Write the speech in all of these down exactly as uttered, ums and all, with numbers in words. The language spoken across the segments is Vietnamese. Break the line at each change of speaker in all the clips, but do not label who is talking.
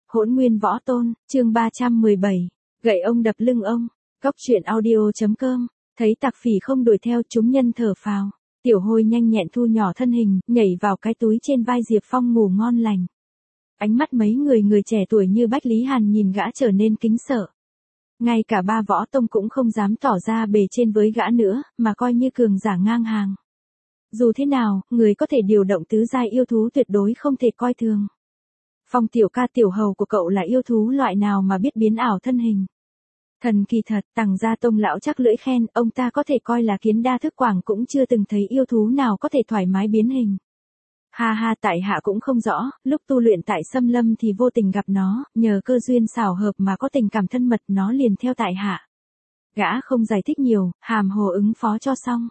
Hỗn nguyên võ tôn, chương ba trăm mười bảy, gậy ông đập lưng ông, cóc truyện audio.com, thấy tặc phỉ không đuổi theo chúng nhân thở phào. Tiểu Hôi nhanh nhẹn thu nhỏ thân hình, nhảy vào cái túi trên vai Diệp Phong ngủ ngon lành. Ánh mắt mấy người người trẻ tuổi như Bách Lý Hàn nhìn gã trở nên kính sợ. Ngay cả ba võ tông cũng không dám tỏ ra bề trên với gã nữa, mà coi như cường giả ngang hàng. Dù thế nào, người có thể điều động tứ giai yêu thú tuyệt đối không thể coi thường. Phong tiểu ca tiểu hầu của cậu là yêu thú loại nào mà biết biến ảo thân hình. Thần kỳ thật, Tằng gia tông lão chắc lưỡi khen, ông ta có thể coi là kiến đa thức quảng cũng chưa từng thấy yêu thú nào có thể thoải mái biến hình. Ha ha, tại hạ cũng không rõ, lúc tu luyện tại Sâm Lâm thì vô tình gặp nó, nhờ cơ duyên xảo hợp mà có tình cảm thân mật, nó liền theo tại hạ. Gã không giải thích nhiều, hàm hồ ứng phó cho xong.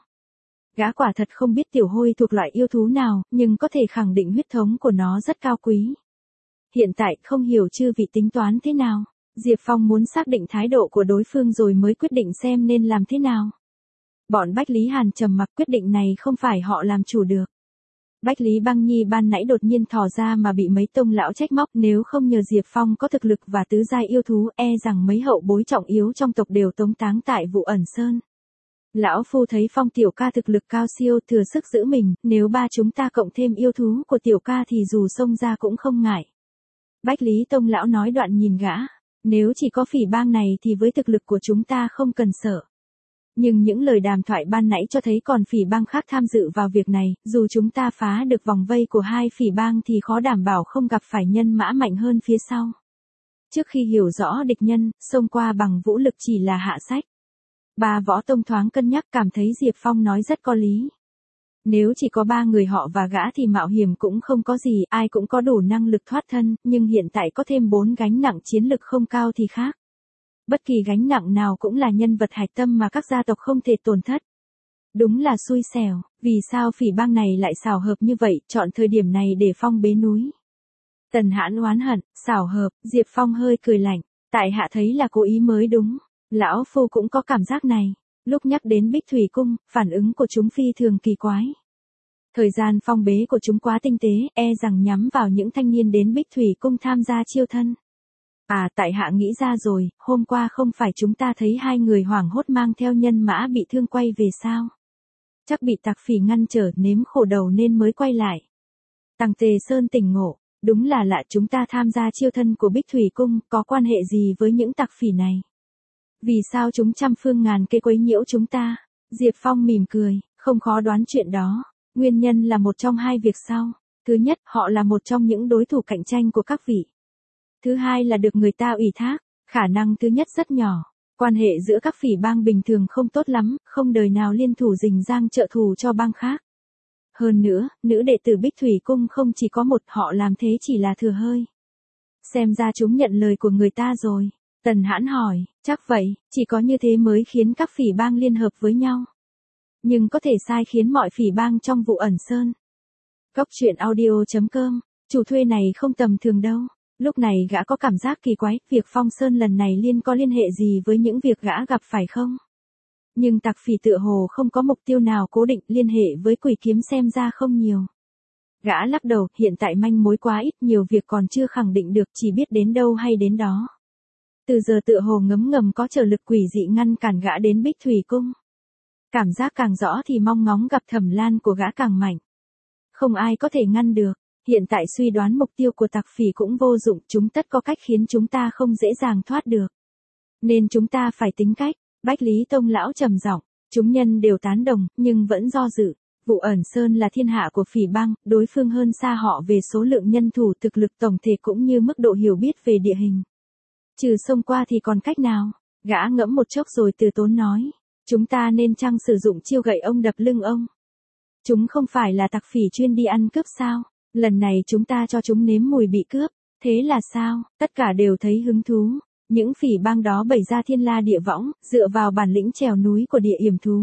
Gã quả thật không biết Tiểu Hôi thuộc loại yêu thú nào, nhưng có thể khẳng định huyết thống của nó rất cao quý. Hiện tại không hiểu chư vị tính toán thế nào. Diệp Phong muốn xác định thái độ của đối phương rồi mới quyết định xem nên làm thế nào. Bọn Bách Lý Hàn trầm mặc, quyết định này không phải họ làm chủ được. Bách Lý Băng Nhi ban nãy đột nhiên thò ra mà bị mấy tông lão trách móc, nếu không nhờ Diệp Phong có thực lực và tứ giai yêu thú, e rằng mấy hậu bối trọng yếu trong tộc đều tống táng tại Vụ Ẩn Sơn. Lão phu thấy Phong tiểu ca thực lực cao siêu, thừa sức giữ mình, nếu ba chúng ta cộng thêm yêu thú của tiểu ca thì dù xông ra cũng không ngại. Bách Lý tông lão nói đoạn nhìn gã. Nếu chỉ có phỉ bang này thì với thực lực của chúng ta không cần sợ. Nhưng những lời đàm thoại ban nãy cho thấy còn phỉ bang khác tham dự vào việc này, dù chúng ta phá được vòng vây của hai phỉ bang thì khó đảm bảo không gặp phải nhân mã mạnh hơn phía sau. Trước khi hiểu rõ địch nhân, xông qua bằng vũ lực chỉ là hạ sách. Ba võ tông thoáng cân nhắc, cảm thấy Diệp Phong nói rất có lý. Nếu chỉ có ba người họ và gã thì mạo hiểm cũng không có gì, ai cũng có đủ năng lực thoát thân, nhưng hiện tại có thêm bốn gánh nặng chiến lực không cao thì khác. Bất kỳ gánh nặng nào cũng là nhân vật hạch tâm mà các gia tộc không thể tổn thất. Đúng là xui xẻo, vì sao phỉ bang này lại xảo hợp như vậy, chọn thời điểm này để Phong bế núi. Tần Hãn oán hận, xảo hợp, Diệp Phong hơi cười lạnh, tại hạ thấy là cố ý mới đúng, lão phu cũng có cảm giác này. Lúc nhắc đến Bích Thủy Cung, phản ứng của chúng phi thường kỳ quái. Thời gian phong bế của chúng quá tinh tế, e rằng nhắm vào những thanh niên đến Bích Thủy Cung tham gia chiêu thân. À, tại hạ nghĩ ra rồi, hôm qua không phải chúng ta thấy hai người hoảng hốt mang theo nhân mã bị thương quay về sao? Chắc bị tặc phỉ ngăn trở, nếm khổ đầu nên mới quay lại. Tằng Tề Sơn tỉnh ngộ, đúng là lạ, chúng ta tham gia chiêu thân của Bích Thủy Cung, có quan hệ gì với những tặc phỉ này? Vì sao chúng trăm phương ngàn kế quấy nhiễu chúng ta? Diệp Phong mỉm cười, không khó đoán chuyện đó. Nguyên nhân là một trong hai việc sau. Thứ nhất, họ là một trong những đối thủ cạnh tranh của các vị. Thứ hai là được người ta ủy thác. Khả năng thứ nhất rất nhỏ. Quan hệ giữa các phỉ bang bình thường không tốt lắm, không đời nào liên thủ rình rang trợ thù cho bang khác. Hơn nữa, nữ đệ tử Bích Thủy Cung không chỉ có một, họ làm thế chỉ là thừa hơi. Xem ra chúng nhận lời của người ta rồi. Tần Hãn hỏi, chắc vậy, chỉ có như thế mới khiến các phỉ bang liên hợp với nhau. Nhưng có thể sai khiến mọi phỉ bang trong Vụ Ẩn Sơn. Cóc truyện audio.com, chủ thuê này không tầm thường đâu. Lúc này gã có cảm giác kỳ quái, việc Phong Sơn lần này liên có liên hệ gì với những việc gã gặp phải không? Nhưng tặc phỉ tựa hồ không có mục tiêu nào cố định, liên hệ với Quỷ Kiếm xem ra không nhiều. Gã lắc đầu, hiện tại manh mối quá ít, nhiều việc còn chưa khẳng định được, chỉ biết đến đâu hay đến đó. Từ giờ tựa hồ ngấm ngầm có trở lực quỷ dị ngăn cản gã đến Bích Thủy Cung. Cảm giác càng rõ thì mong ngóng gặp Thẩm Lan của gã càng mạnh. Không ai có thể ngăn được, hiện tại suy đoán mục tiêu của tặc phỉ cũng vô dụng, chúng tất có cách khiến chúng ta không dễ dàng thoát được. Nên chúng ta phải tính cách. Bách Lý tông lão trầm giọng, chúng nhân đều tán đồng, nhưng vẫn do dự. Vụ Ẩn Sơn là thiên hạ của phỉ bang, đối phương hơn xa họ về số lượng nhân thủ, thực lực tổng thể cũng như mức độ hiểu biết về địa hình. Trừ xông qua thì còn cách nào? Gã ngẫm một chốc rồi từ tốn nói. Chúng ta nên chăng sử dụng chiêu gậy ông đập lưng ông? Chúng không phải là tặc phỉ chuyên đi ăn cướp sao? Lần này chúng ta cho chúng nếm mùi bị cướp. Thế là sao? Tất cả đều thấy hứng thú. Những phỉ bang đó bày ra thiên la địa võng, dựa vào bản lĩnh trèo núi của địa yểm thú.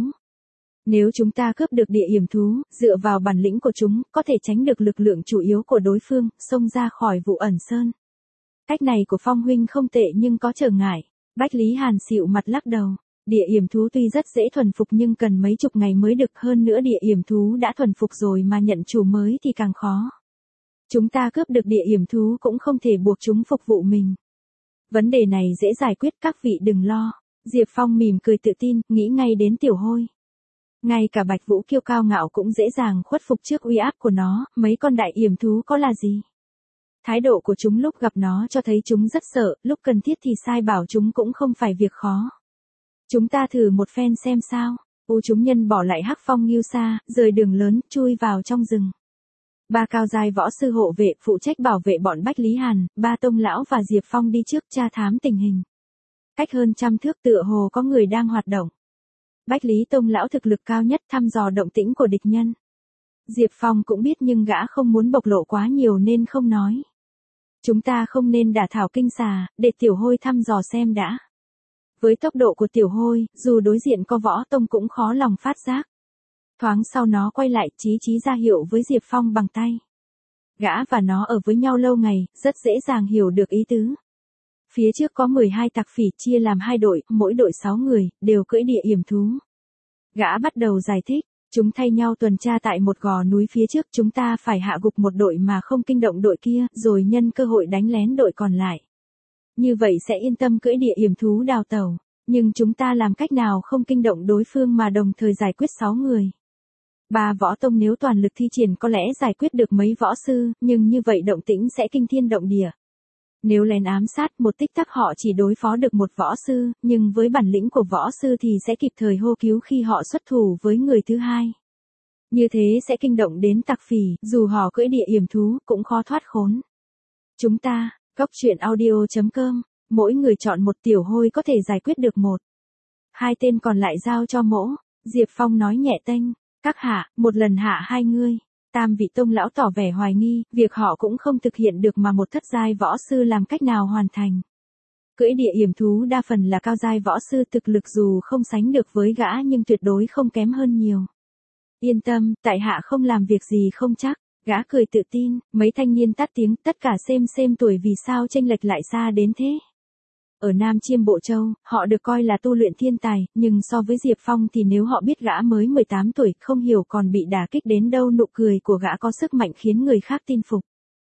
Nếu chúng ta cướp được địa yểm thú, dựa vào bản lĩnh của chúng, có thể tránh được lực lượng chủ yếu của đối phương, xông ra khỏi Vụ Ẩn Sơn. Cách này của Phong huynh không tệ nhưng có trở ngại. Bách Lý Hàn xịu mặt lắc đầu. Địa yểm thú tuy rất dễ thuần phục nhưng cần mấy chục ngày mới được, hơn nữa địa yểm thú đã thuần phục rồi mà nhận chủ mới thì càng khó. Chúng ta cướp được địa yểm thú cũng không thể buộc chúng phục vụ mình. Vấn đề này dễ giải quyết, các vị đừng lo. Diệp Phong mỉm cười tự tin, nghĩ ngay đến Tiểu Hôi. Ngay cả Bạch Vũ kiêu cao ngạo cũng dễ dàng khuất phục trước uy áp của nó, mấy con đại yểm thú có là gì. Thái độ của chúng lúc gặp nó cho thấy chúng rất sợ, lúc cần thiết thì sai bảo chúng cũng không phải việc khó. Chúng ta thử một phen xem sao. U chúng nhân bỏ lại Hắc Phong Ngưu Sa, rời đường lớn, chui vào trong rừng. Ba cao giai võ sư hộ vệ phụ trách bảo vệ bọn Bách Lý Hàn, ba Tông lão và Diệp Phong đi trước tra thám tình hình. Cách hơn trăm thước tựa hồ có người đang hoạt động. Bách Lý Tông lão thực lực cao nhất thăm dò động tĩnh của địch nhân. Diệp Phong cũng biết nhưng gã không muốn bộc lộ quá nhiều nên không nói. Chúng ta không nên đả thảo kinh xà, để Tiểu Hôi thăm dò xem đã. Với tốc độ của Tiểu Hôi, dù đối diện có võ tông cũng khó lòng phát giác. Thoáng sau nó quay lại, chí chí ra hiệu với Diệp Phong bằng tay. Gã và nó ở với nhau lâu ngày, rất dễ dàng hiểu được ý tứ. Phía trước có mười hai tặc phỉ chia làm hai đội, mỗi đội sáu người, đều cưỡi địa yểm thú. Gã bắt đầu giải thích, chúng thay nhau tuần tra tại một gò núi phía trước, chúng ta phải hạ gục một đội mà không kinh động đội kia, rồi nhân cơ hội đánh lén đội còn lại. Như vậy sẽ yên tâm cưỡi địa yểm thú đào tẩu, nhưng chúng ta làm cách nào không kinh động đối phương mà đồng thời giải quyết sáu người. Ba võ tông nếu toàn lực thi triển có lẽ giải quyết được mấy võ sư, nhưng như vậy động tĩnh sẽ kinh thiên động địa. Nếu lén ám sát một tích tắc họ chỉ đối phó được một võ sư, nhưng với bản lĩnh của võ sư thì sẽ kịp thời hô cứu khi họ xuất thủ với người thứ hai. Như thế sẽ kinh động đến tặc phỉ, dù họ cưỡi địa yểm thú cũng khó thoát khốn. Chúng ta, Cốc truyện audio chấm com, mỗi người chọn một. Tiểu Hôi có thể giải quyết được một. Hai tên còn lại giao cho mỗ. Diệp Phong nói nhẹ tênh, các hạ, một lần hạ hai ngươi. Tam vị tông lão tỏ vẻ hoài nghi, việc họ cũng không thực hiện được mà một thất giai võ sư làm cách nào hoàn thành. Cưỡi địa yểm thú đa phần là cao giai võ sư, thực lực dù không sánh được với gã nhưng tuyệt đối không kém hơn nhiều. Yên tâm, tại hạ không làm việc gì không chắc. Gã cười tự tin, mấy thanh niên tắt tiếng, tất cả xem xem tuổi vì sao chênh lệch lại xa đến thế. Ở Nam Chiêm Bộ Châu, họ được coi là tu luyện thiên tài, nhưng so với Diệp Phong thì nếu họ biết gã mới mười tám tuổi, không hiểu còn bị đả kích đến đâu. Nụ cười của gã có sức mạnh khiến người khác tin phục.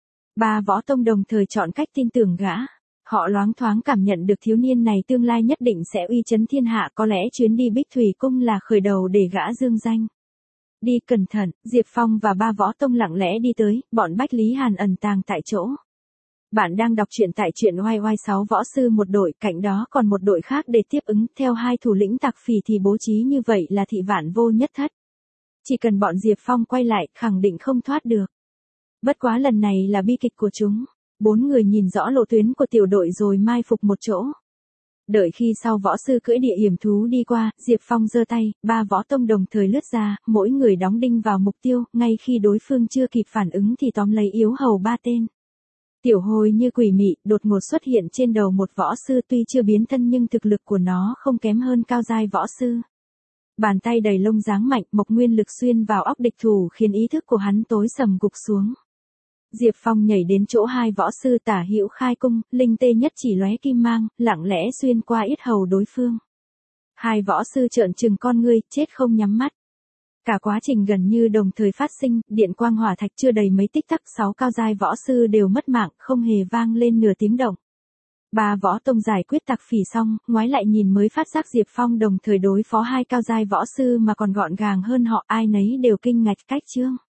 Ba võ tông đồng thời chọn cách tin tưởng gã. Họ loáng thoáng cảm nhận được thiếu niên này tương lai nhất định sẽ uy chấn thiên hạ, có lẽ chuyến đi Bích Thủy Cung là khởi đầu để gã dương danh. Đi cẩn thận, Diệp Phong và ba võ tông lặng lẽ đi tới, bọn Bách Lý Hàn ẩn tàng tại chỗ. Bạn đang đọc truyện tại truyện oai oai sáu võ sư một đội, cạnh đó còn một đội khác để tiếp ứng, theo hai thủ lĩnh tặc phỉ thì bố trí như vậy là thị vạn vô nhất thất. Chỉ cần bọn Diệp Phong quay lại, khẳng định không thoát được. Bất quá lần này là bi kịch của chúng. Bốn người nhìn rõ lộ tuyến của tiểu đội rồi mai phục một chỗ. Đợi khi sau võ sư cưỡi địa yểm thú đi qua, Diệp Phong giơ tay, ba võ tông đồng thời lướt ra, mỗi người đóng đinh vào mục tiêu, ngay khi đối phương chưa kịp phản ứng thì tóm lấy yếu hầu ba tên. Tiểu Hôi như quỷ mị, đột ngột xuất hiện trên đầu một võ sư, tuy chưa biến thân nhưng thực lực của nó không kém hơn cao giai võ sư. Bàn tay đầy lông dáng mạnh, mộc nguyên lực xuyên vào óc địch thủ khiến ý thức của hắn tối sầm gục xuống. Diệp Phong nhảy đến chỗ hai võ sư tả hữu khai cung, linh tê nhất chỉ lóe kim mang, lặng lẽ xuyên qua yết hầu đối phương. Hai võ sư trợn trừng con ngươi, chết không nhắm mắt. Cả quá trình gần như đồng thời phát sinh, điện quang hỏa thạch chưa đầy mấy tích tắc, sáu cao giai võ sư đều mất mạng, không hề vang lên nửa tiếng động. Ba võ tông giải quyết tặc phỉ xong, ngoái lại nhìn mới phát giác Diệp Phong đồng thời đối phó hai cao giai võ sư mà còn gọn gàng hơn họ, ai nấy đều kinh ngạc cách chương.